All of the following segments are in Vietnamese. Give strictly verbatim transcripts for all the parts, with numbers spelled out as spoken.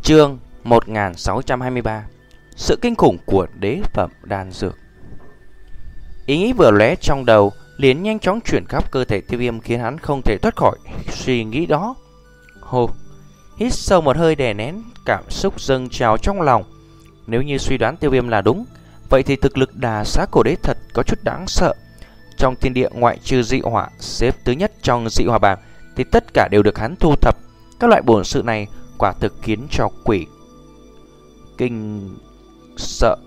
Chương một nghìn sáu trăm hai mươi ba. Sự kinh khủng của đế phẩm đan dược. Ý nghĩ vừa lóe trong đầu liền nhanh chóng chuyển khắp cơ thể Tiêu Viêm, khiến hắn không thể thoát khỏi suy nghĩ đó. Hô, hít sâu một hơi đè nén cảm xúc dâng trào trong lòng. Nếu như suy đoán Tiêu Viêm là đúng, vậy thì thực lực Đà Xá Cổ Đế thật có chút đáng sợ. Trong thiên địa ngoại trừ dị hỏa xếp thứ nhất trong dị hỏa bảng thì tất cả đều được hắn thu thập. Các loại bổn sự này quả thực khiến cho quỷ kinh sợ.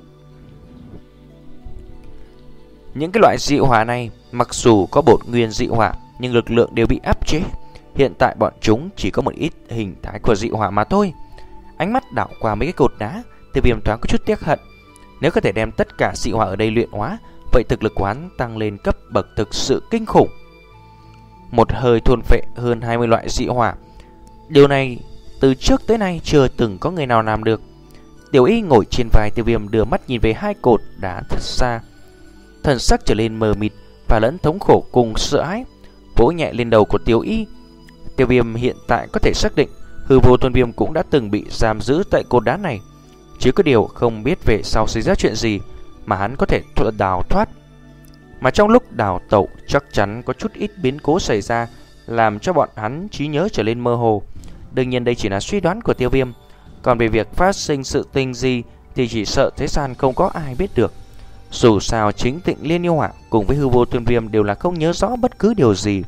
Những cái loại dị hỏa này mặc dù có bổn nguyên dị hỏa nhưng lực lượng đều bị áp chế. Hiện tại bọn chúng chỉ có một ít hình thái của dị hỏa mà thôi. Ánh mắt đảo qua mấy cái cột đá, Tiêu Viêm thoáng có chút tiếc hận. Nếu có thể đem tất cả dị hỏa ở đây luyện hóa, vậy thực lực của hắn tăng lên cấp bậc thực sự kinh khủng. Một hơi thôn phệ hơn hai mươi loại dị hỏa. Điều này từ trước tới nay chưa từng có người nào làm được. Tiểu Y ngồi trên vai Tiêu Viêm, đưa mắt nhìn về hai cột đá thật xa, thần sắc trở lên mờ mịt và lẫn thống khổ cùng sợ hãi. Vỗ nhẹ lên đầu của Tiểu Y. Tiêu Viêm hiện tại có thể xác định hư vô tôn viêm cũng đã từng bị giam giữ tại cột đá này. Chỉ có điều không biết về sau xảy ra chuyện gì mà hắn có thể đào thoát. Mà trong lúc đào tẩu chắc chắn có chút ít biến cố xảy ra, làm cho bọn hắn trí nhớ trở lên mơ hồ. Đương nhiên đây chỉ là suy đoán của Tiêu Viêm. Còn về việc phát sinh sự tình gì thì chỉ sợ thế gian không có ai biết được. Dù sao chính Tịnh Liên Yêu Hỏa cùng với hư vô tôn viêm đều là không nhớ rõ bất cứ điều gì.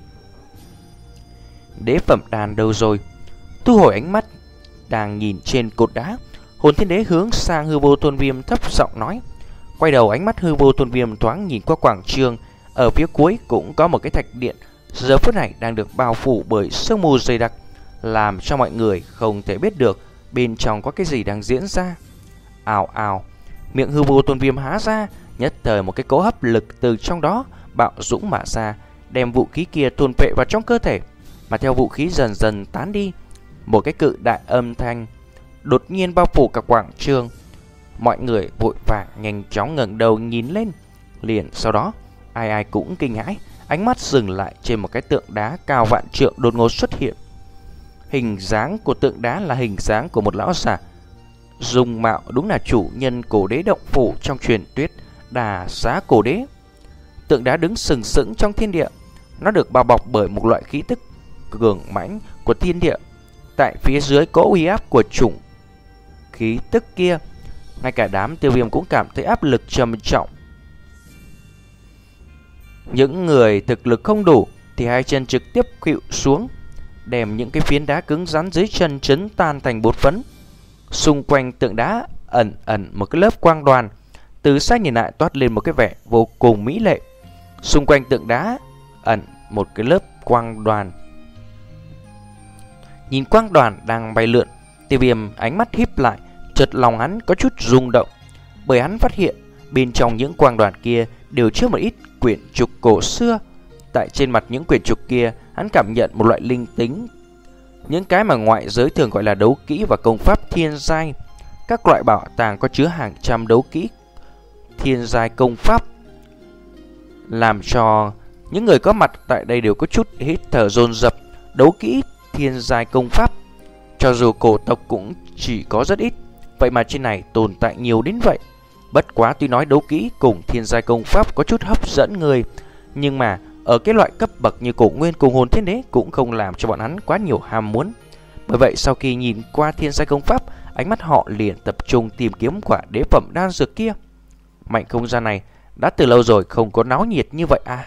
Đế phẩm đàn đâu rồi? Thu hồi ánh mắt đang nhìn trên cột đá, Hồn Thiên Đế hướng sang hư vô tôn viêm thấp giọng nói. Quay đầu ánh mắt hư vô tôn viêm thoáng nhìn qua quảng trường. Ở phía cuối cũng có một cái thạch điện, giờ phút này đang được bao phủ bởi sương mù dày đặc, làm cho mọi người không thể biết được bên trong có cái gì đang diễn ra. Ào ào, miệng hư vô tôn viêm há ra, nhất thời một cái cỗ hấp lực từ trong đó bạo dũng mà ra, đem vũ khí kia thôn phệ vào trong cơ thể. Mà theo vũ khí dần dần tán đi, một cái cự đại âm thanh đột nhiên bao phủ cả quảng trường. Mọi người vội vàng nhanh chóng ngẩng đầu nhìn lên. Liền sau đó ai ai cũng kinh hãi, ánh mắt dừng lại trên một cái tượng đá cao vạn trượng đột ngột xuất hiện. Hình dáng của tượng đá là hình dáng của một lão giả, dung mạo đúng là chủ nhân cổ đế động phủ trong truyền thuyết Đà Xá Cổ Đế. Tượng đá đứng sừng sững trong thiên địa, nó được bao bọc bởi một loại khí tức cường mãnh của thiên địa. Tại phía dưới có uy áp của chủng khí tức kia, ngay cả đám Tiêu Viêm cũng cảm thấy áp lực trầm trọng. Những người thực lực không đủ thì hai chân trực tiếp khuỵu xuống, đem những cái phiến đá cứng rắn dưới chân chấn tan thành bột phấn. Xung quanh tượng đá ẩn ẩn một cái lớp quang đoàn, từ xa nhìn lại toát lên một cái vẻ vô cùng mỹ lệ. Xung quanh tượng đá ẩn một cái lớp quang đoàn. Nhìn quang đoàn đang bay lượn, Tiêu Viêm ánh mắt híp lại, chợt lòng hắn có chút rung động, bởi hắn phát hiện bên trong những quang đoàn kia đều chứa một ít quyển trục cổ xưa. Tại trên mặt những quyển trục kia, hắn cảm nhận một loại linh tính, những cái mà ngoại giới thường gọi là đấu kỹ và công pháp thiên giai. Các loại bảo tàng có chứa hàng trăm đấu kỹ thiên giai công pháp, làm cho những người có mặt tại đây đều có chút hít thở dồn dập. Đấu kỹ thiên giai công pháp, cho dù cổ tộc cũng chỉ có rất ít, vậy mà trên này tồn tại nhiều đến vậy. Bất quá tuy nói đấu kỹ cùng thiên giai công pháp có chút hấp dẫn người, nhưng mà ở cái loại cấp bậc như Cổ Nguyên cùng Hồn Thiên Đế cũng không làm cho bọn hắn quá nhiều ham muốn. Bởi vậy sau khi nhìn qua thiên giai công pháp, ánh mắt họ liền tập trung tìm kiếm quả đế phẩm đan dược kia. Mảnh không gian này đã từ lâu rồi không có náo nhiệt như vậy à.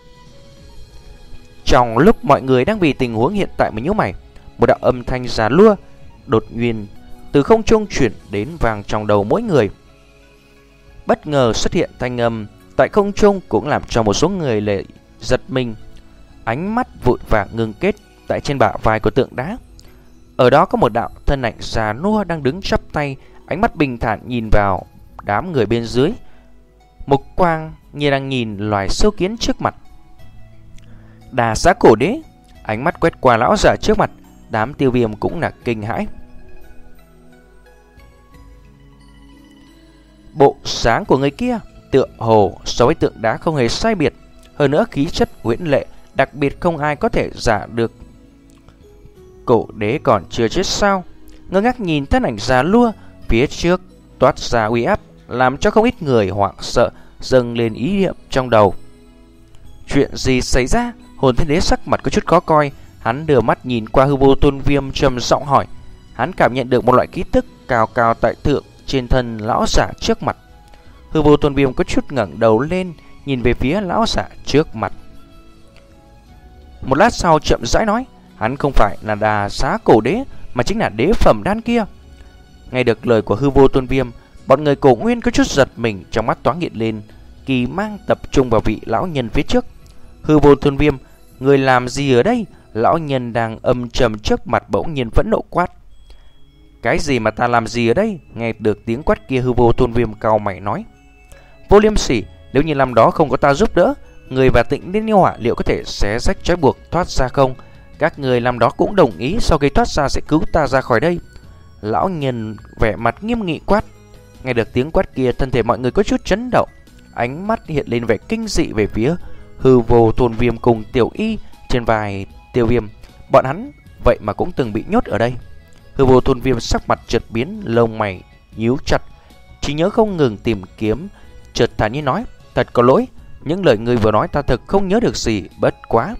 Trong lúc mọi người đang vì tình huống hiện tại mà nhíu mày, một đạo âm thanh già lua đột nhiên từ không trung chuyển đến vang trong đầu mỗi người. Bất ngờ xuất hiện thanh âm tại không trung cũng làm cho một số người lệ giật mình. Ánh mắt vội vàng ngưng kết tại trên bả vai của tượng đá. Ở đó có một đạo thân ảnh già nua đang đứng chắp tay, ánh mắt bình thản nhìn vào đám người bên dưới. Mục quang như đang nhìn loài sâu kiến trước mặt. Đà Xá Cổ Đế. Ánh mắt quét qua lão giả trước mặt, đám Tiêu Viêm cũng là kinh hãi. Bộ sáng của người kia tựa hồ so với tượng đá không hề sai biệt, hơn nữa khí chất huyễn lệ, đặc biệt không ai có thể giả được. Cổ đế còn chưa chết sao? ngơ ngác nhìn thân ảnh già lua phía trước toát ra uy áp, làm cho không ít người hoảng sợ dâng lên ý niệm trong đầu. Chuyện gì xảy ra? Hồn Thiên Đế sắc mặt có chút khó coi, hắn đưa mắt nhìn qua Hư Vô Tôn Viêm trầm giọng hỏi. Hắn cảm nhận được một loại ký tức cao cao tại thượng trên thân lão giả trước mặt. Hư Vô Tôn Viêm có chút ngẩng đầu lên, nhìn về phía lão giả trước mặt. Một lát sau chậm rãi nói, hắn không phải là Đà Xá Cổ Đế, mà chính là đế phẩm đan kia. Nghe được lời của Hư Vô Tôn Viêm, bọn người Cổ Nguyên có chút giật mình, trong mắt toáng hiện lên kỳ mang, tập trung vào vị lão nhân phía trước. Hư Vô Tôn Viêm, người làm gì ở đây? Lão nhân đang âm trầm trước mặt bỗng nhiên phẫn nộ quát. Cái gì mà ta làm gì ở đây? Nghe được tiếng quát kia, Hư Vô Tôn Viêm cau mày nói. Vô Liêm Sỉ, nếu như năm đó không có ta giúp đỡ, người và Tịnh Liên Yêu Hỏa liệu có thể xé rách trói buộc thoát ra không? Các người năm đó cũng đồng ý sau khi thoát ra sẽ cứu ta ra khỏi đây. Lão nhân vẻ mặt nghiêm nghị quát. Nghe được tiếng quát kia, thân thể mọi người có chút chấn động, ánh mắt hiện lên vẻ kinh dị về phía Hư Vô Tôn Viêm cùng Tiểu Y trên vai Tiêu Viêm. Bọn hắn vậy mà cũng từng bị nhốt ở đây. Hư Vô Tôn Viêm sắc mặt chợt biến, lông mày nhíu chặt, trí nhớ không ngừng tìm kiếm, chợt thản nhiên nói: thật có lỗi, những lời ngươi vừa nói ta thật không nhớ được gì, bất quá.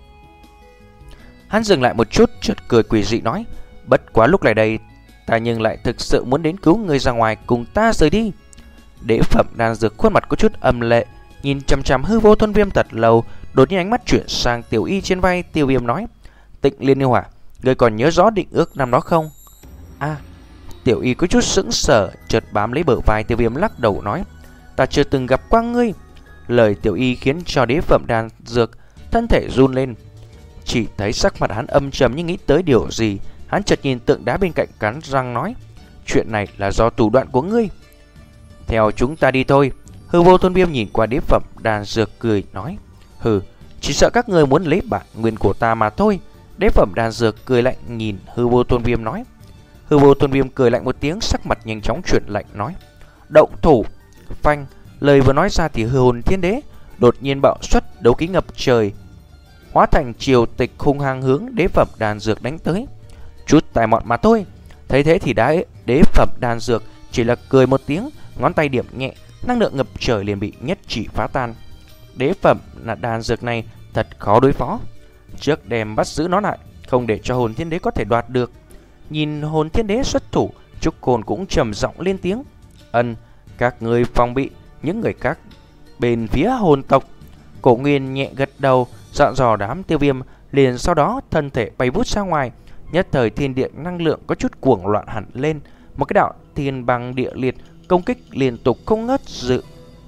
Hắn dừng lại một chút, chợt cười quỷ dị nói: bất quá lúc này đây ta nhưng lại thực sự muốn đến cứu ngươi ra ngoài, cùng ta rời đi. Đế phẩm đan dược khuôn mặt có chút âm lệ, nhìn chằm chằm Hư Vô Tôn Viêm thật lâu, đột nhiên ánh mắt chuyển sang Tiểu Y trên vai Tiêu Viêm nói: Tịnh Liên Yêu Hỏa, ngươi còn nhớ rõ định ước năm đó không? A, à, Tiểu Y có chút sững sờ, chợt bám lấy bờ vai Tiêu Viêm lắc đầu nói: ta chưa từng gặp qua ngươi. Lời Tiểu Y khiến cho đế phẩm đan dược thân thể run lên. Chỉ thấy sắc mặt hắn âm trầm như nghĩ tới điều gì, hắn chợt nhìn tượng đá bên cạnh cắn răng nói: chuyện này là do thủ đoạn của ngươi. Theo chúng ta đi thôi. Hư Vô Tôn Viêm nhìn qua đế phẩm đan dược cười nói: hừ, chỉ sợ các người muốn lấy bản nguyên của ta mà thôi. Đế phẩm đan dược cười lạnh nhìn Hư Vô Tôn Viêm nói. Hư Vô Tôn Viêm cười lạnh một tiếng, sắc mặt nhanh chóng chuyển lạnh nói: động thủ. Phanh, lời vừa nói ra thì Hư Hồn Thiên Đế đột nhiên bạo xuất, đấu khí ngập trời, hóa thành triều tịch hung hăng hướng đế phẩm đan dược đánh tới. Chút tài mọn mà thôi. Thấy thế thì đã đế phẩm đan dược chỉ là cười một tiếng, ngón tay điểm nhẹ, năng lượng ngập trời liền bị nhất chỉ phá tan. Đế phẩm là đan dược này thật khó đối phó, trước đem bắt giữ nó lại, không để cho Hồn Thiên Đế có thể đoạt được. Nhìn Hồn Thiên Đế xuất thủ, Trúc Côn cũng trầm giọng lên tiếng: ân, các người phòng bị những người khác bên phía hồn tộc. Cổ Nguyên nhẹ gật đầu, dặn dò đám Tiêu Viêm, liền sau đó thân thể bay vút ra ngoài. Nhất thời thiên địa năng lượng có chút cuồng loạn hẳn lên, một cái đạo thiên băng địa liệt công kích liên tục không ngớt dự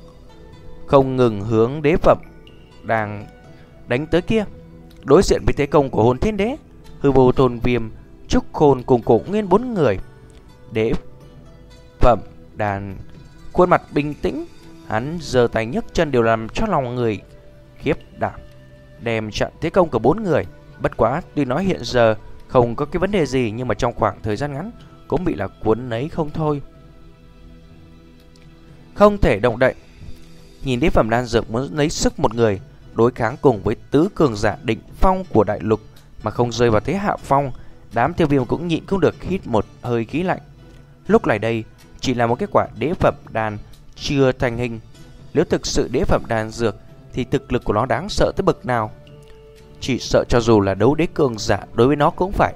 không ngừng hướng đế phẩm đang đánh tới kia. Đối diện với thế công của Hồn Thiên Đế, Hư Vô Tôn Viêm, Trúc Khôn cùng Cổ Nguyên bốn người, đế phẩm đàn khuôn mặt bình tĩnh, hắn giơ tay nhấc chân đều làm cho lòng người khiếp đảm, đem chặn thế công của bốn người. Bất quá tuy nói hiện giờ không có cái vấn đề gì, nhưng mà trong khoảng thời gian ngắn cũng bị là cuốn lấy không thôi, không thể động đậy. Nhìn đế phẩm đan dược muốn lấy sức một người đối kháng cùng với tứ cường giả đỉnh phong của đại lục mà không rơi vào thế hạ phong, đám Tiêu Viêm cũng nhịn không được hít một hơi khí lạnh. Lúc này đây chỉ là một kết quả đế phẩm đan chưa thành hình. Nếu thực sự đế phẩm đan dược thì thực lực của nó đáng sợ tới bậc nào. Chỉ sợ cho dù là đấu đế cường giả đối với nó cũng phải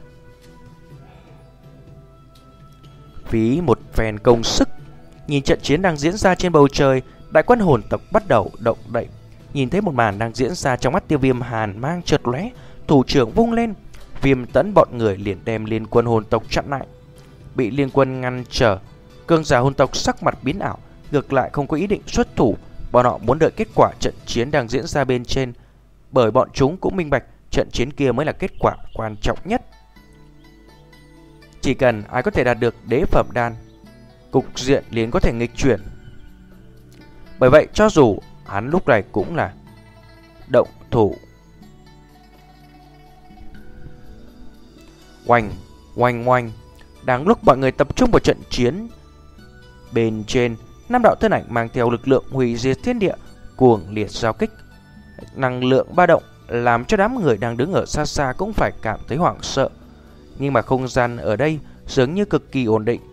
phí một phen công sức. Nhìn trận chiến đang diễn ra trên bầu trời, đại quân hồn tộc bắt đầu động đậy. Nhìn thấy một màn đang diễn ra, trong mắt Tiêu Viêm hàn mang chợt lóe, thủ trưởng vung lên, Viêm Tẫn bọn người liền đem liên quân hồn tộc chặn lại. Bị liên quân ngăn trở, cường giả hồn tộc sắc mặt biến ảo, ngược lại không có ý định xuất thủ. Bọn họ muốn đợi kết quả trận chiến đang diễn ra bên trên, bởi bọn chúng cũng minh bạch trận chiến kia mới là kết quả quan trọng nhất. Chỉ cần ai có thể đạt được đế phẩm đan, cục diện liền có thể nghịch chuyển. Bởi vậy cho dù hắn lúc này cũng là động thủ. Oanh, oanh, oanh. Đang lúc mọi người tập trung vào trận chiến bên trên, năm đạo thân ảnh mang theo lực lượng hủy diệt thiên địa cuồng liệt giao kích. Năng lượng ba động làm cho đám người đang đứng ở xa xa cũng phải cảm thấy hoảng sợ. nhưng mà không gian ở đây dường như cực kỳ ổn định,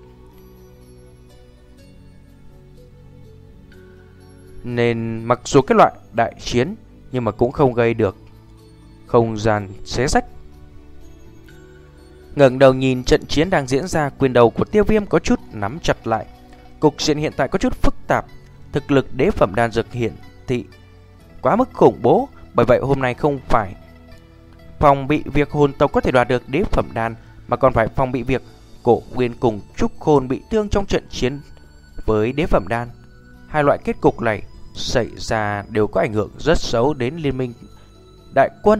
nên mặc dù cái loại đại chiến nhưng mà cũng không gây được không gian xé rách. Ngẩng đầu nhìn trận chiến đang diễn ra, quyền đầu của Tiêu Viêm có chút nắm chặt lại. Cục diện hiện tại có chút phức tạp, thực lực đế phẩm đan dược hiện thị quá mức khủng bố, bởi vậy hôm nay không phải phòng bị việc hồn tộc có thể đoạt được đế phẩm đan, mà còn phải phòng bị việc Cổ Nguyên cùng Trúc Khôn bị thương trong trận chiến với đế phẩm đan. Hai loại kết cục này xảy ra đều có ảnh hưởng rất xấu đến liên minh đại quân.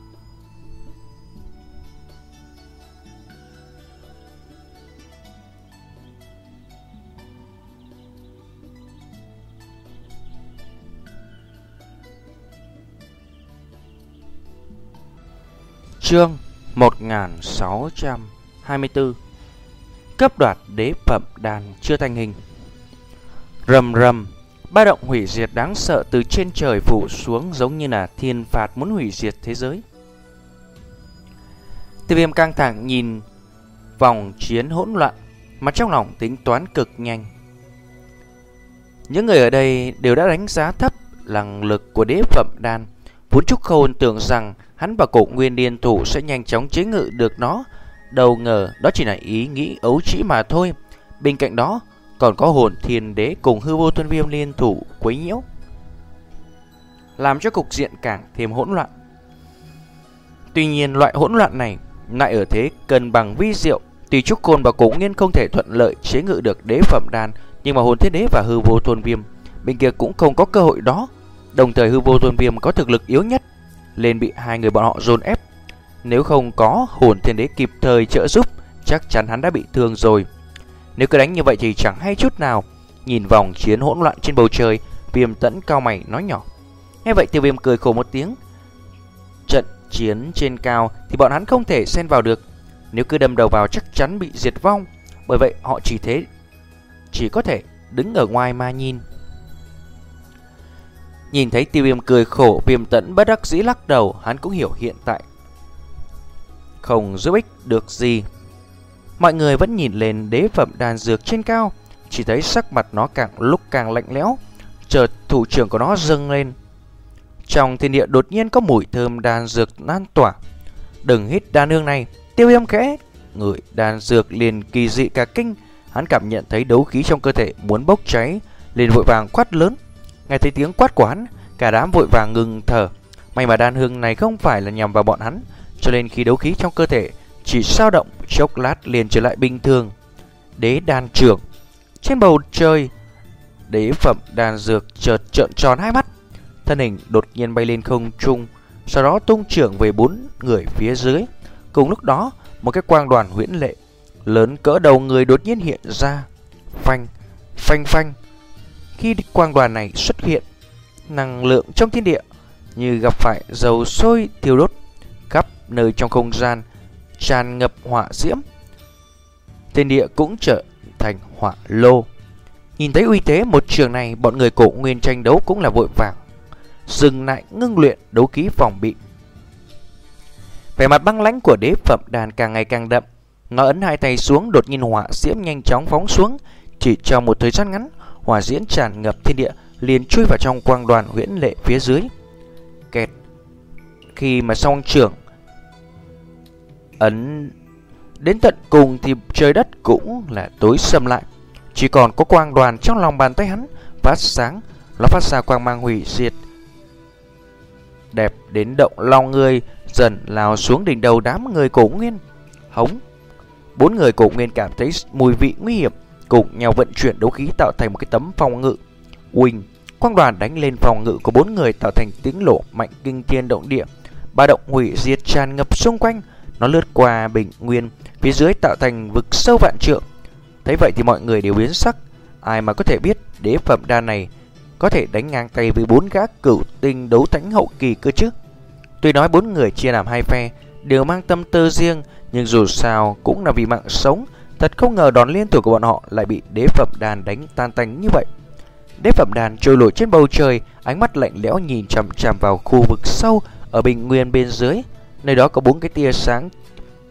Chương một nghìn sáu trăm hai mươi tư. Cấp đoạt đế phẩm đan chưa thành hình. Rầm rầm, ba động hủy diệt đáng sợ từ trên trời phủ xuống, giống như là thiên phạt muốn hủy diệt thế giới. Tiêu Viêm căng thẳng nhìn vòng chiến hỗn loạn, mà trong lòng tính toán cực nhanh. Những người ở đây đều đã đánh giá thấp năng lực của đế phẩm đan. Vốn Trúc Khôn tưởng rằng hắn và Cổ Nguyên liên thủ sẽ nhanh chóng chế ngự được nó, đâu ngờ đó chỉ là ý nghĩ ấu trĩ mà thôi. Bên cạnh đó còn có Hồn Thiên Đế cùng Hư Vô Thuần Viêm liên thủ quấy nhiễu, làm cho cục diện càng thêm hỗn loạn. Tuy nhiên loại hỗn loạn này lại ở thế cân bằng vi diệu. Tuy Trúc Khôn và Cổ Nguyên không thể thuận lợi chế ngự được đế phẩm đan, nhưng mà Hồn Thiên Đế và Hư Vô Thuần Viêm bên kia cũng không có cơ hội đó. Đồng thời Hư Vô Thuần Viêm có thực lực yếu nhất, nên bị hai người bọn họ dồn ép. Nếu không có Hồn Thiên Đế kịp thời trợ giúp, chắc chắn hắn đã bị thương rồi. Nếu cứ đánh như vậy thì chẳng hay chút nào. Nhìn vòng chiến hỗn loạn trên bầu trời, Viêm Tẫn cao mày nói nhỏ. Nghe vậy Tiêu Viêm cười khổ một tiếng. Trận chiến trên cao thì bọn hắn không thể xen vào được, nếu cứ đâm đầu vào chắc chắn bị diệt vong. Bởi vậy họ chỉ thế Chỉ có thể đứng ở ngoài mà nhìn. Nhìn thấy Tiêu Viêm cười khổ, Viêm Tẫn bất đắc dĩ lắc đầu. Hắn cũng hiểu hiện tại không giúp ích được gì. Mọi người vẫn nhìn lên đế phẩm đan dược trên cao, chỉ thấy sắc mặt nó càng lúc càng lạnh lẽo. Chợt thủ trưởng của nó dâng lên. Trong thiên địa đột nhiên có mùi thơm đan dược lan tỏa. Đừng hít đan hương này. Tiêu Viêm khẽ ngửi đan dược liền kỳ dị cả kinh. Hắn cảm nhận thấy đấu khí trong cơ thể muốn bốc cháy, liền vội vàng quát lớn. Nghe thấy tiếng quát của hắn, cả đám vội vàng ngừng thở. May mà đan hương này không phải là nhằm vào bọn hắn, cho nên khi đấu khí trong cơ thể chỉ dao động chốc lát liền trở lại bình thường. Đế đan trưởng. Trên bầu trời, đế phẩm đan dược chợt trợn tròn hai mắt, thân hình đột nhiên bay lên không trung, sau đó tung trưởng về bốn người phía dưới. Cùng lúc đó, một cái quang đoàn huyễn lệ lớn cỡ đầu người đột nhiên hiện ra. Phanh, phanh phanh. Khi quang đoàn này xuất hiện, năng lượng trong thiên địa như gặp phải dầu sôi thiêu đốt, khắp nơi trong không gian tràn ngập hỏa diễm. Thiên địa cũng trở thành hỏa lô. Nhìn thấy uy thế một trường này, bọn người Cổ Nguyên tranh đấu cũng là vội vàng dừng lại ngưng luyện đấu khí phòng bị. Vẻ mặt băng lãnh của đế phẩm đàn càng ngày càng đậm. Nó ấn hai tay xuống, đột nhiên hỏa diễm nhanh chóng phóng xuống. Chỉ trong một thời gian ngắn, hỏa diễm tràn ngập thiên địa, liền chui vào trong quang đoàn huyễn lệ phía dưới. Kẹt. Khi mà song trưởng ấn đến tận cùng thì trời đất cũng là tối sầm lại. Chỉ còn có quang đoàn trong lòng bàn tay hắn phát sáng. Nó phát ra quang mang hủy diệt đẹp đến động lòng người, dần lao xuống đỉnh đầu đám người Cổ Nguyên. Hống. Bốn người Cổ Nguyên cảm thấy mùi vị nguy hiểm, cùng nhau vận chuyển đấu khí tạo thành một cái tấm phòng ngự. Uỳnh. Quang đoàn đánh lên phòng ngự của bốn người tạo thành tiếng nổ mạnh kinh thiên động địa. Ba động hủy diệt tràn ngập xung quanh. Nó lướt qua bình nguyên phía dưới tạo thành vực sâu vạn trượng. Thấy vậy thì mọi người đều biến sắc. Ai mà có thể biết đế phẩm đan này có thể đánh ngang tay với bốn gã cửu tinh đấu thánh hậu kỳ cơ chứ. Tuy nói bốn người chia làm hai phe, đều mang tâm tư riêng, nhưng dù sao cũng là vì mạng sống. Thật không ngờ đòn liên thủ của bọn họ lại bị đế phẩm đan đánh tan tành như vậy. Đế phẩm đan trôi nổi trên bầu trời, ánh mắt lạnh lẽo nhìn chằm chằm vào khu vực sâu ở bình nguyên bên dưới. Nơi đó có bốn cái tia sáng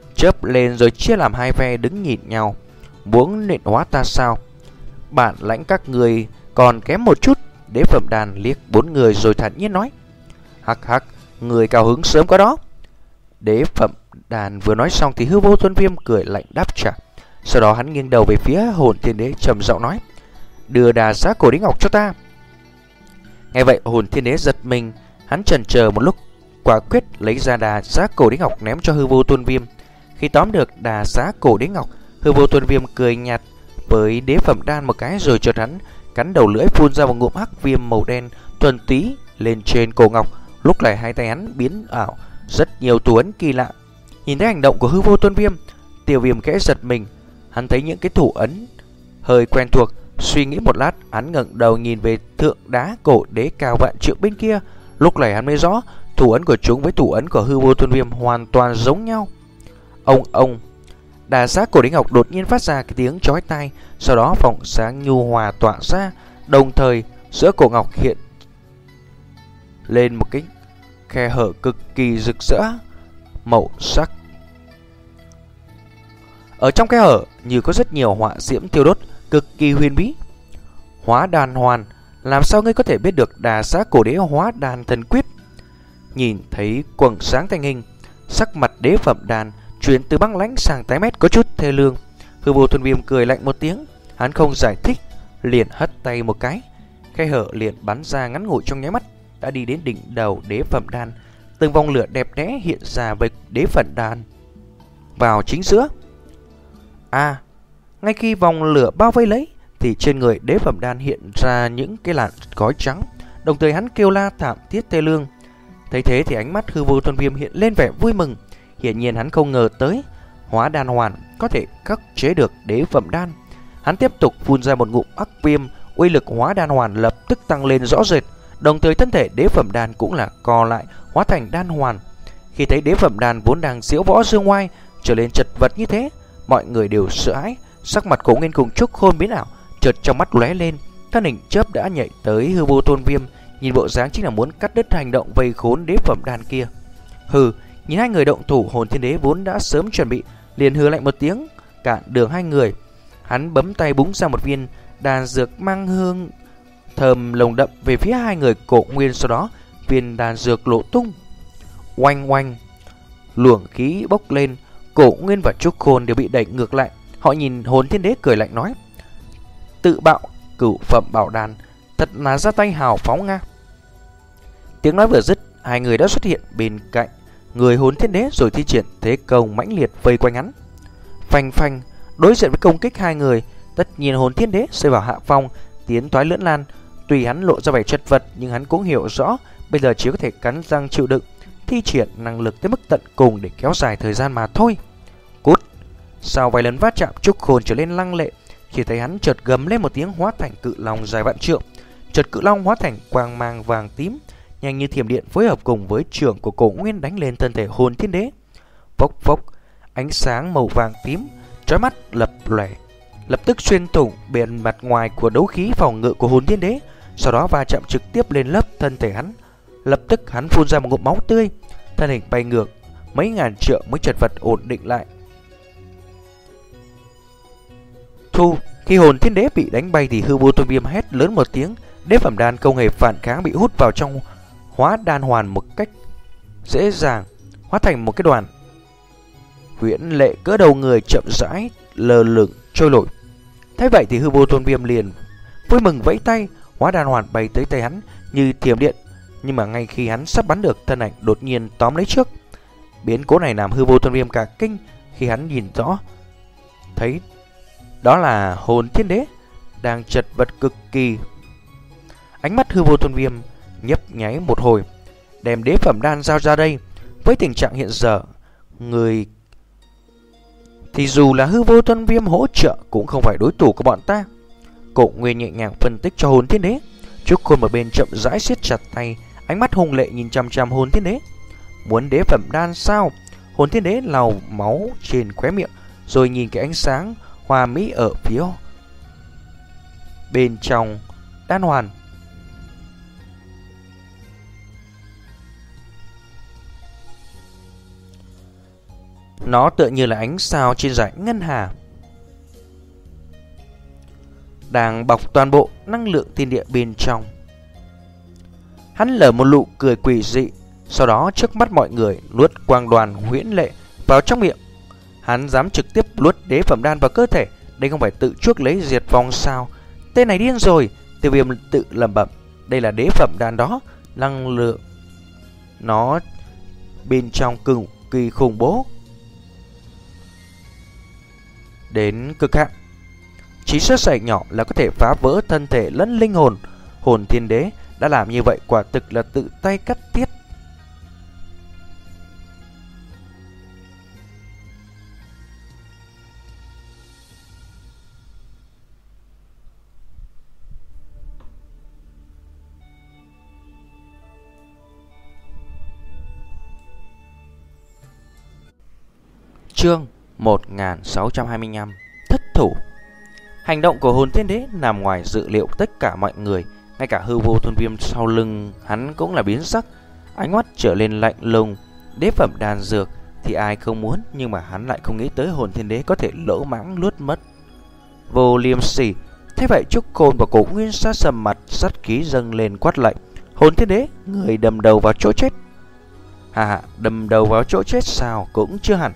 chớp lên rồi chia làm hai phe đứng nhìn nhau. Muốn luyện hóa ta sao? Bản lãnh các người còn kém một chút. Đế phẩm đàn liếc bốn người rồi thản nhiên nói. Hắc hắc, người cao hứng sớm có đó. Đế phẩm đàn vừa nói xong thì Hư Vô Tuân Viêm cười lạnh đáp trả. Sau đó hắn nghiêng đầu về phía Hồn Thiên Đế trầm giọng nói. Đưa đà giá cổ đế ngọc cho ta. Nghe vậy Hồn Thiên Đế giật mình. Hắn chần chờ một lúc, quả quyết lấy ra đà giá cổ đế ngọc ném cho Hư Vô Tuân Viêm. Khi tóm được đà giá cổ đế ngọc, Hư Vô Tuân Viêm cười nhạt với đế phẩm đan một cái rồi chợt hắn cắn đầu lưỡi phun ra một ngụm hắc viêm màu đen thuần túy lên trên cổ ngọc. Lúc này hai tay hắn biến ảo rất nhiều thủ ấn kỳ lạ. Nhìn thấy hành động của Hư Vô Tuân Viêm, Tiêu Viêm khẽ giật mình. Hắn thấy những cái thủ ấn hơi quen thuộc. Suy nghĩ một lát, hắn ngẩng đầu nhìn về thượng đá cổ đế cao vạn trượng bên kia. Lúc này hắn mới rõ thủ ấn của chúng với thủ ấn của Hư Vô Tuân Viêm hoàn toàn giống nhau. Ông ông đà giá cổ đế ngọc đột nhiên phát ra cái tiếng chói tai. Sau đó vòng sáng nhu hòa tỏa ra. Đồng thời giữa cổ ngọc hiện lên một cái khe hở cực kỳ rực rỡ màu sắc. Ở trong khe hở như có rất nhiều họa diễm thiêu đốt, cực kỳ huyền bí. Hóa đàn hoàn, làm sao ngươi có thể biết được đà giá cổ đế hóa đàn thần quyết? Nhìn thấy quầng sáng thành hình, sắc mặt đế phẩm đàn chuyển từ băng lãnh sang tái mét có chút thê lương. Hư Vô Tuân Viêm cười lạnh một tiếng, hắn không giải thích, liền hất tay một cái, khe hở liền bắn ra ngắn ngủi trong nháy mắt, đã đi đến đỉnh đầu đế phẩm đan. Từng vòng lửa đẹp đẽ hiện ra với đế phẩm đan vào chính giữa. À, ngay khi vòng lửa bao vây lấy thì trên người đế phẩm đan hiện ra những cái làn khói trắng. Đồng thời hắn kêu la thảm thiết thê lương. Thấy thế thì ánh mắt Hư Vô Tuân Viêm hiện lên vẻ vui mừng. Hiển nhiên hắn không ngờ tới hóa đan hoàn có thể khắc chế được đế phẩm đan. Hắn tiếp tục phun ra một ngụm ác viêm, uy lực hóa đan hoàn lập tức tăng lên rõ rệt. Đồng thời thân thể đế phẩm đan cũng là co lại, hóa thành đan hoàn. Khi thấy đế phẩm đan vốn đang diễu võ dương ngoai trở nên chật vật như thế, mọi người đều sợ hãi. Sắc mặt Cổ Nguyên cùng Trúc Khôn biến ảo, chợt trong mắt lóe lên, thân hình chớp đã nhảy tới Hư Vô Tuân Viêm, nhìn bộ dáng chính là muốn cắt đứt hành động vây khốn đế phẩm đan kia. Hừ, nhìn hai người động thủ, Hồn Thiên Đế vốn đã sớm chuẩn bị, liền hừ lạnh một tiếng, cản đường hai người. Hắn bấm tay búng ra một viên đan dược mang hương thơm nồng đậm về phía hai người Cổ Nguyên, sau đó viên đan dược lộ tung. Oanh oanh, luồng khí bốc lên, Cổ Nguyên và Trúc Khôn đều bị đẩy ngược lại. Họ nhìn Hồn Thiên Đế cười lạnh nói: tự bạo cửu phẩm bảo đan, thật là ra tay hào phóng nga. Tiếng nói vừa dứt, hai người đã xuất hiện bên cạnh người Hồn Thiên Đế rồi thi triển thế công mãnh liệt vây quanh hắn. Phanh phanh, đối diện với công kích hai người, tất nhiên Hồn Thiên Đế rơi vào hạ phong, tiến toái lưỡng lan. Tuy hắn lộ ra vẻ chật vật nhưng hắn cũng hiểu rõ bây giờ chỉ có thể cắn răng chịu đựng, thi triển năng lực tới mức tận cùng để kéo dài thời gian mà thôi. Cút! Sau vài lần va chạm, Trúc Khôn trở lên lăng lệ. Chỉ thấy hắn chợt gầm lên một tiếng, hóa thành cự long dài vạn trượng. Chợt cự long hóa thành quang mang vàng tím, nhanh như thiểm điện phối hợp cùng với trường của Cổ Nguyên đánh lên thân thể Hồn Thiên Đế. Phốc phốc, ánh sáng màu vàng tím chói mắt lập lòe, lập tức xuyên thủng bề mặt ngoài của đấu khí phòng ngự của Hồn Thiên Đế, sau đó va chạm trực tiếp lên lớp thân thể hắn. Lập tức hắn phun ra một ngụm máu tươi, thân hình bay ngược mấy ngàn trượng mới chật vật ổn định lại. Thu, khi Hồn Thiên Đế bị đánh bay thì Hư Vô Tuân Viêm hét lớn một tiếng, đế phẩm đan không hề phản kháng, bị hút vào trong hóa đan hoàn một cách dễ dàng, hóa thành một cái đoàn huyễn lệ cỡ đầu người chậm rãi lơ lửng trôi nổi. Thế vậy thì Hư Vô Tuân Viêm liền vui mừng vẫy tay, hóa đan hoàn bay tới tay hắn như thiểm điện. Nhưng mà ngay khi hắn sắp bắn được, thân ảnh đột nhiên tóm lấy trước. Biến cố này làm Hư Vô Tuân Viêm cả kinh khi hắn nhìn rõ thấy đó là Hồn Thiên Đế đang chật vật cực kỳ. Ánh mắt Hư Vô Tuân Viêm nhấp nháy một hồi, đem đế phẩm đan giao ra đây. Với tình trạng hiện giờ, người thì dù là Hư Vô Tuân Viêm hỗ trợ cũng không phải đối thủ của bọn ta. Cổ Nguyên nhẹ nhàng phân tích cho Hồn Thiên Đế. Trúc Khôn một bên chậm rãi siết chặt tay, ánh mắt hung lệ nhìn chằm chằm Hồn Thiên Đế. Muốn đế phẩm đan sao? Hồn Thiên Đế lau máu trên khóe miệng, rồi nhìn cái ánh sáng hoa mỹ ở phía bên trong đan hoàn. Nó tựa như là ánh sao trên dải ngân hà, đang bọc toàn bộ năng lượng thiên địa bên trong. Hắn lở một nụ cười quỷ dị, sau đó trước mắt mọi người nuốt quang đoàn huyễn lệ vào trong miệng. Hắn dám trực tiếp nuốt đế phẩm đan vào cơ thể, đây không phải tự chuốc lấy diệt vong sao? Tên này điên rồi. Tiêu Viêm tự lẩm bẩm, đây là đế phẩm đan đó, năng lượng nó bên trong cực kỳ khủng bố đến cực hạn, chỉ sơ sẩy nhỏ là có thể phá vỡ thân thể lẫn linh hồn. Hồn Thiên Đế đã làm như vậy quả thực là tự tay cắt tiết. Chương một nghìn sáu trăm hai mươi lăm. Thất thủ. Hành động của Hồn Thiên Đế nằm ngoài dự liệu tất cả mọi người, ngay cả Hư Vô Tôn Viêm sau lưng hắn cũng là biến sắc, ánh mắt trở lên lạnh lùng. Đế phẩm đan dược thì ai không muốn, nhưng mà hắn lại không nghĩ tới Hồn Thiên Đế có thể lỗ mãng nuốt mất. Vô liêm sỉ. Thế vậy Trúc Khôn và Cổ Nguyên sát sầm mặt, sát khí dâng lên quát lạnh: Hồn Thiên Đế, người đâm đầu vào chỗ chết. Hà hà, đâm đầu vào chỗ chết sao? Cũng chưa hẳn.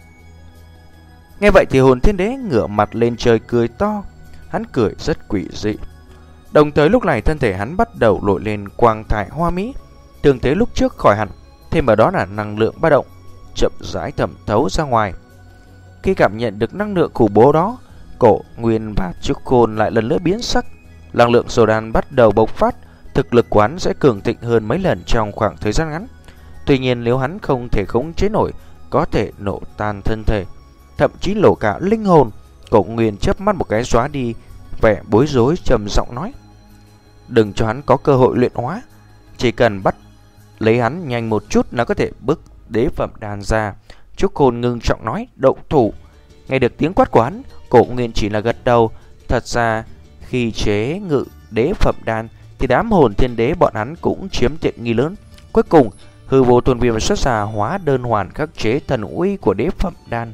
Nghe vậy thì Hồn Thiên Đế ngửa mặt lên trời cười to. Hắn cười rất quỷ dị. Đồng thời lúc này thân thể hắn bắt đầu nổi lên quang thải hoa mỹ, tương thế lúc trước khỏi hẳn, thêm vào đó là năng lượng ba động chậm rãi thẩm thấu ra ngoài. Khi cảm nhận được năng lượng khủng bố đó, Cổ Nguyên và Trúc Khôn lại lần nữa biến sắc. Năng lượng sổ đan bắt đầu bộc phát, thực lực của hắn sẽ cường thịnh hơn mấy lần trong khoảng thời gian ngắn. Tuy nhiên nếu hắn không thể khống chế nổi, có thể nổ tan thân thể, thậm chí nổ cả linh hồn. Cổ Nguyên chớp mắt một cái xóa đi vẻ bối rối, trầm giọng nói: đừng cho hắn có cơ hội luyện hóa, chỉ cần bắt lấy hắn nhanh một chút là có thể bức đế phẩm đan ra. Trúc Khôn ngưng trọng nói: động thủ. Nghe được tiếng quát của hắn, Cổ Nguyên chỉ là gật đầu. Thật ra khi chế ngự đế phẩm đan thì đám Hồn Thiên Đế bọn hắn cũng chiếm tiện nghi lớn. Cuối cùng Hư Vô Tôn Viêm xuất ra hóa đơn hoàn khắc chế thần uy của đế phẩm đan.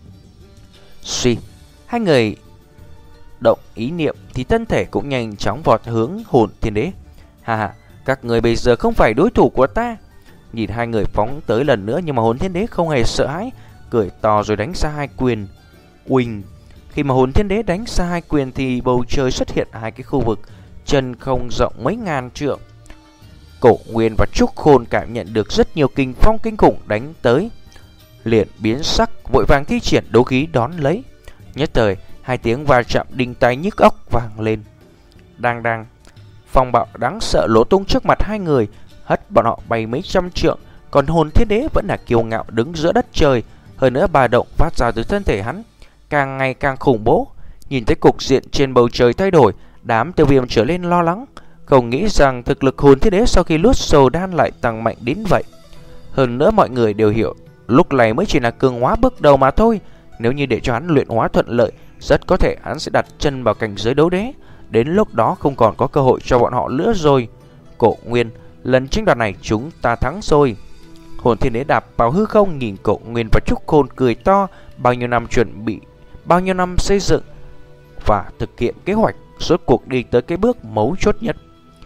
Suy, hai người động ý niệm thì thân thể cũng nhanh chóng vọt hướng Hồn Thiên Đế. Hà hà, các người bây giờ không phải đối thủ của ta. Nhìn hai người phóng tới lần nữa, nhưng mà Hồn Thiên Đế không hề sợ hãi, cười to rồi đánh ra hai quyền. Uỳnh. Khi mà Hồn Thiên Đế đánh ra hai quyền thì bầu trời xuất hiện hai cái khu vực chân không rộng mấy ngàn trượng. Cổ Nguyên và Trúc Khôn cảm nhận được rất nhiều kinh phong kinh khủng đánh tới, liền biến sắc, vội vàng thi triển đấu khí đón lấy. Nhất thời hai tiếng va chạm đinh tai nhức óc vang lên. Đang đang, phong bạo đáng sợ lỗ tung trước mặt hai người, hất bọn họ bay mấy trăm trượng. Còn Hồn Thiên Đế vẫn là kiêu ngạo đứng giữa đất trời. Hơn nữa ba động phát ra từ thân thể hắn càng ngày càng khủng bố. Nhìn thấy cục diện trên bầu trời thay đổi, đám Tiêu Viêm trở lên lo lắng, không nghĩ rằng thực lực Hồn Thiên Đế sau khi nuốt sầu đan lại tăng mạnh đến vậy. Hơn nữa mọi người đều hiểu lúc này mới chỉ là cường hóa bước đầu mà thôi. Nếu như để cho hắn luyện hóa thuận lợi, rất có thể hắn sẽ đặt chân vào cảnh giới đấu đế. Đến lúc đó không còn có cơ hội cho bọn họ nữa rồi. Cổ Nguyên, lần tranh đoạt này chúng ta thắng rồi. Hồn Thiên Đế đạp vào hư không, nhìn Cổ Nguyên và Trúc Khôn cười to. Bao nhiêu năm chuẩn bị, bao nhiêu năm xây dựng và thực hiện kế hoạch, rốt cuộc đi tới cái bước mấu chốt nhất.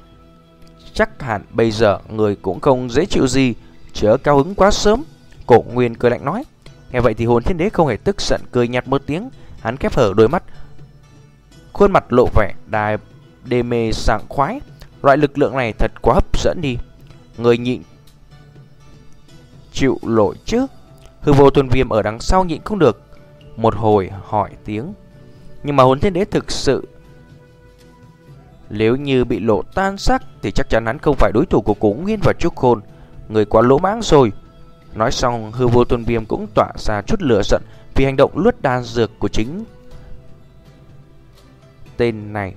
Chắc hẳn bây giờ người cũng không dễ chịu gì, chớ cao hứng quá sớm. Cổ Nguyên cười lạnh nói. Nghe vậy thì Hồn Thiên Đế không hề tức giận, cười nhạt một tiếng. Hắn khép hở đôi mắt, khuôn mặt lộ vẻ đài đê mê sảng khoái. Loại lực lượng này thật quá hấp dẫn đi. Người nhịn chịu lỗi chứ. Hư Vô Tôn Viêm ở đằng sau nhịn không được, một hồi hỏi tiếng. Nhưng mà Hồn Thiên Đế thực sự, nếu như bị lộ tan xác thì chắc chắn hắn không phải đối thủ của Cổ Nguyên và Trúc Khôn. Người quá lỗ mãng rồi. Nói xong Hư Vô Tôn Viêm cũng tỏa ra chút lửa giận vì hành động luốt đan dược của chính tên này.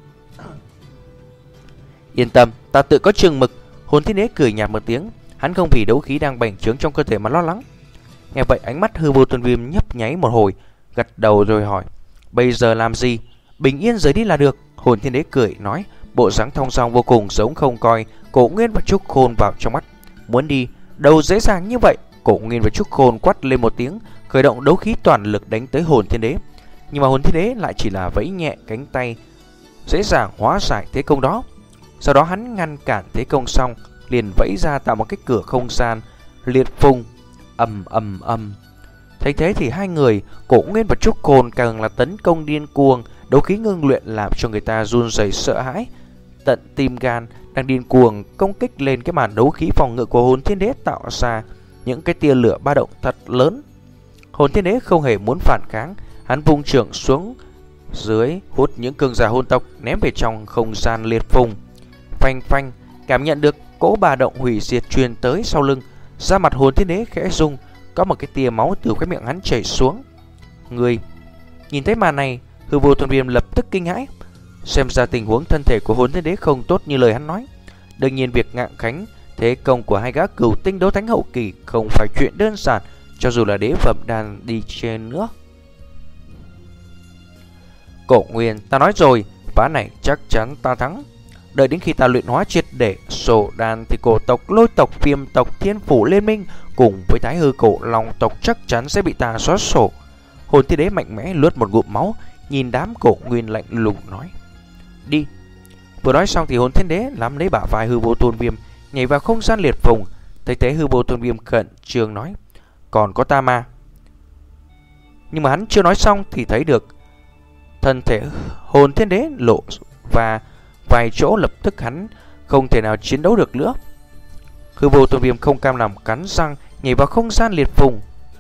Yên tâm, ta tự có chừng mực. Hồn Thiên Đế cười nhạt một tiếng. Hắn không vì đấu khí đang bành trướng trong cơ thể mà lo lắng. Nghe vậy ánh mắt Hư Vô Tôn Viêm nhấp nháy một hồi, gật đầu rồi hỏi: bây giờ làm gì? Bình yên rời đi là được. Hồn Thiên Đế cười nói, bộ dáng thong dong vô cùng giống không coi Cổ Nguyên và Trúc Khôn vào trong mắt. Muốn đi đâu dễ dàng như vậy. Cổ Nguyên và Trúc Khôn quát lên một tiếng, khởi động đấu khí toàn lực đánh tới hồn thiên đế. Nhưng mà hồn thiên đế lại chỉ là vẫy nhẹ cánh tay, dễ dàng hóa giải thế công đó. Sau đó hắn ngăn cản thế công xong, liền vẫy ra tạo một cái cửa không gian liệt phùng, ầm ầm ầm. Thấy thế thì hai người, Cổ Nguyên và Trúc Khôn càng là tấn công điên cuồng, đấu khí ngưng luyện làm cho người ta run rẩy sợ hãi. Tận tim gan đang điên cuồng công kích lên cái màn đấu khí phòng ngự của hồn thiên đế, tạo ra những cái tia lửa ba động thật lớn. Hồn thiên đế không hề muốn phản kháng, hắn vung trưởng xuống dưới, hút những cường giả hồn tộc ném về trong không gian liệt phùng. Phanh phanh, cảm nhận được cỗ ba động hủy diệt truyền tới sau lưng, da mặt hồn thiên đế khẽ rung, có một cái tia máu từ cái miệng hắn chảy xuống. Người nhìn thấy màn này, Hư Vô Thuần Viêm lập tức kinh hãi. Xem ra tình huống thân thể của hồn thiên đế không tốt như lời hắn nói. Đương nhiên việc ngạng khánh thế công của hai gã cửu tinh đấu thánh hậu kỳ không phải chuyện đơn giản, cho dù là đế phẩm đan đi trên nữa. Cổ Nguyên, ta nói rồi, ván này chắc chắn ta thắng. Đợi đến khi ta luyện hóa triệt để sổ đan thì cổ tộc, lôi tộc, viêm tộc, thiên phủ liên minh cùng với thái hư cổ long tộc chắc chắn sẽ bị ta xóa sổ. Hồn thiên đế mạnh mẽ lướt một ngụm máu, nhìn đám Cổ Nguyên lạnh lùng nói: Đi. Vừa nói xong thì hồn thiên đế nắm lấy bả vai Hư Vô Tôn Viêm, nhảy vào không gian liệt phùng. Thấy thế Hư Vô Tôn Viêm khẩn trương nói: Còn có ta mà. Nhưng mà hắn chưa nói xong thì thấy được thân thể hồn thiên đế lộ và vài chỗ, lập tức hắn không thể nào chiến đấu được nữa. Hư Vô Tôn Viêm không cam lòng cắn răng nhảy vào không gian liệt phùng.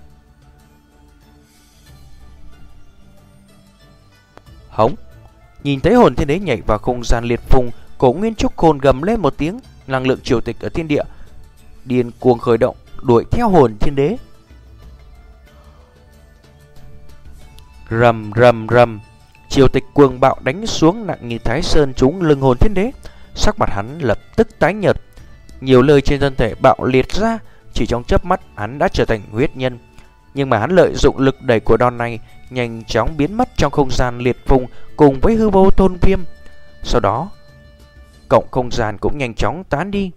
Hống. Nhìn thấy hồn thiên đế nhảy vào không gian liệt phùng, Cổ Nguyên, Trúc Khôn gầm lên một tiếng, năng lượng triều tịch ở thiên địa điên cuồng khởi động, đuổi theo hồn thiên đế. Rầm rầm rầm, triều tịch cuồng bạo đánh xuống nặng như Thái Sơn trúng lưng hồn thiên đế. Sắc mặt hắn lập tức tái nhợt, nhiều nơi trên thân thể bạo liệt ra, chỉ trong chớp mắt hắn đã trở thành huyết nhân. Nhưng mà hắn lợi dụng lực đẩy của đòn này, nhanh chóng biến mất trong không gian liệt phùng cùng với Hư Vô Tôn Viêm. Sau đó, cộng không gian cũng nhanh chóng tán đi.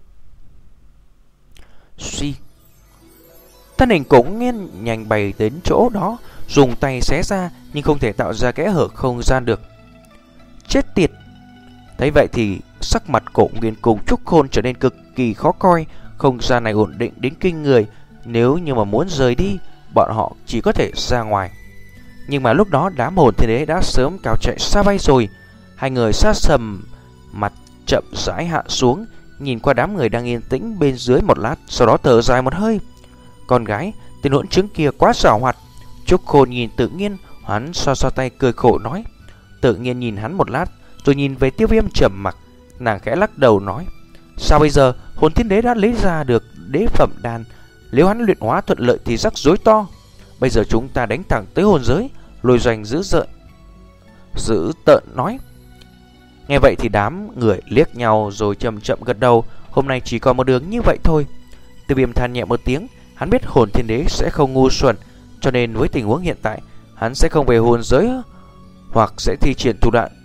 Suy, thân hình Cổ Nguyên nhanh bay đến chỗ đó, dùng tay xé ra nhưng không thể tạo ra kẽ hở không gian được. Chết tiệt! Thấy vậy thì sắc mặt Cổ Nguyên cùng Trúc Khôn trở nên cực kỳ khó coi. Không gian này ổn định đến kinh người, nếu như mà muốn rời đi, bọn họ chỉ có thể ra ngoài. Nhưng mà lúc đó đám hồn thiên đế đã sớm cao chạy xa bay rồi. Hai người xa sầm mặt chậm rãi hạ xuống, nhìn qua đám người đang yên tĩnh bên dưới một lát, sau đó thở dài một hơi. Con gái, tên hỗn trứng kia quá giàu hoạt. Trúc Khôn nhìn Tự Nhiên, hắn xoa xoa tay cười khổ nói. Tự Nhiên nhìn hắn một lát, rồi nhìn về Tiêu Viêm trầm mặc, nàng khẽ lắc đầu nói: Sao bây giờ hồn thiên đế đã lấy ra được đế phẩm đan, nếu hắn luyện hóa thuận lợi thì rắc rối to. Bây giờ chúng ta đánh thẳng tới hồn giới. Lôi Doanh dữ dợn dữ tợn nói. Nghe vậy thì đám người liếc nhau rồi chậm chậm gật đầu. Hôm nay chỉ còn một đường như vậy thôi. Tiêu Viêm than nhẹ một tiếng, hắn biết hồn thiên đế sẽ không ngu xuẩn, cho nên với tình huống hiện tại, hắn sẽ không về hồn giới, hoặc sẽ thi triển thủ đoạn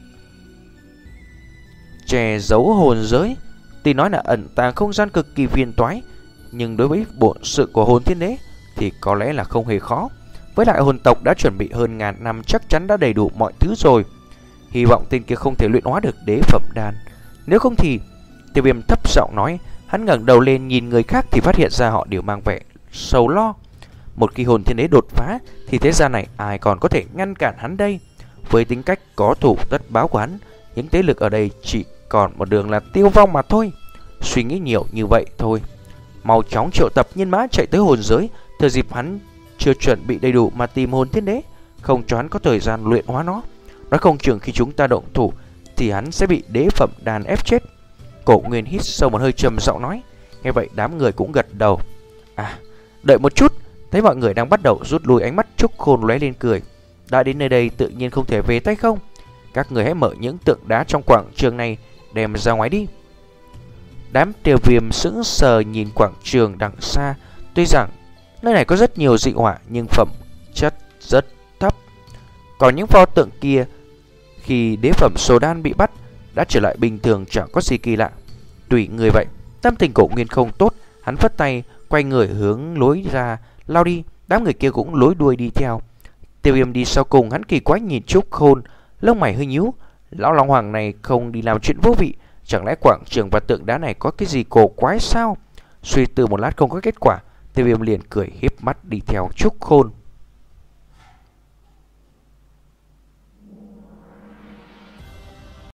che giấu hồn giới. Tuy nói là ẩn tàng không gian cực kỳ phiền toái, nhưng đối với bổn sự của hồn thiên đế thì có lẽ là không hề khó. Với lại hồn tộc đã chuẩn bị hơn ngàn năm, chắc chắn đã đầy đủ mọi thứ rồi. Hy vọng tên kia không thể luyện hóa được đế phẩm đan. Nếu không thì, Tiêu Viêm thấp giọng nói. Hắn ngẩng đầu lên nhìn người khác thì phát hiện ra họ đều mang vẻ sầu lo. Một khi hồn thiên đế đột phá thì thế gian này ai còn có thể ngăn cản hắn đây. Với tính cách có thủ tất báo của hắn, những thế lực ở đây chỉ còn một đường là tiêu vong mà thôi. Suy nghĩ nhiều như vậy thôi. Mau chóng triệu tập nhân mã chạy tới hồn giới, thừa dịp hắn chưa chuẩn bị đầy đủ mà tìm hồn thiên đế, không cho hắn có thời gian luyện hóa nó. Nói không chừng khi chúng ta động thủ thì hắn sẽ bị đế phẩm đan ép chết. Cổ Nguyên hít sâu một hơi trầm giọng nói. Nghe vậy đám người cũng gật đầu. À, đợi một chút. Thấy mọi người đang bắt đầu rút lui, ánh mắt Trúc Khôn lóe lên cười. Đã đến nơi đây tự nhiên không thể về tay không. Các người hãy mở những tượng đá trong quảng trường này đem ra ngoài đi. Đám Tiêu Viêm sững sờ nhìn quảng trường đằng xa. Tuy rằng nơi này có rất nhiều dị hỏa nhưng phẩm chất rất thấp. Còn những pho tượng kia khi đế phẩm số đan bị bắt đã trở lại bình thường, chẳng có gì kỳ lạ. Tùy người vậy. Tâm tình Cổ Nguyên không tốt, hắn phất tay quay người hướng lối ra lao đi. Đám người kia cũng lối đuôi đi theo. Tiêu Viêm đi sau cùng, hắn kỳ quái nhìn Trúc Khôn, lông mày hơi nhíu. Lão Long Hoàng này không đi làm chuyện vô vị, chẳng lẽ quảng trường và tượng đá này có cái gì cổ quái sao? Suy tư một lát không có kết quả, Tiêu Viêm liền cười híp mắt đi theo Trúc Khôn.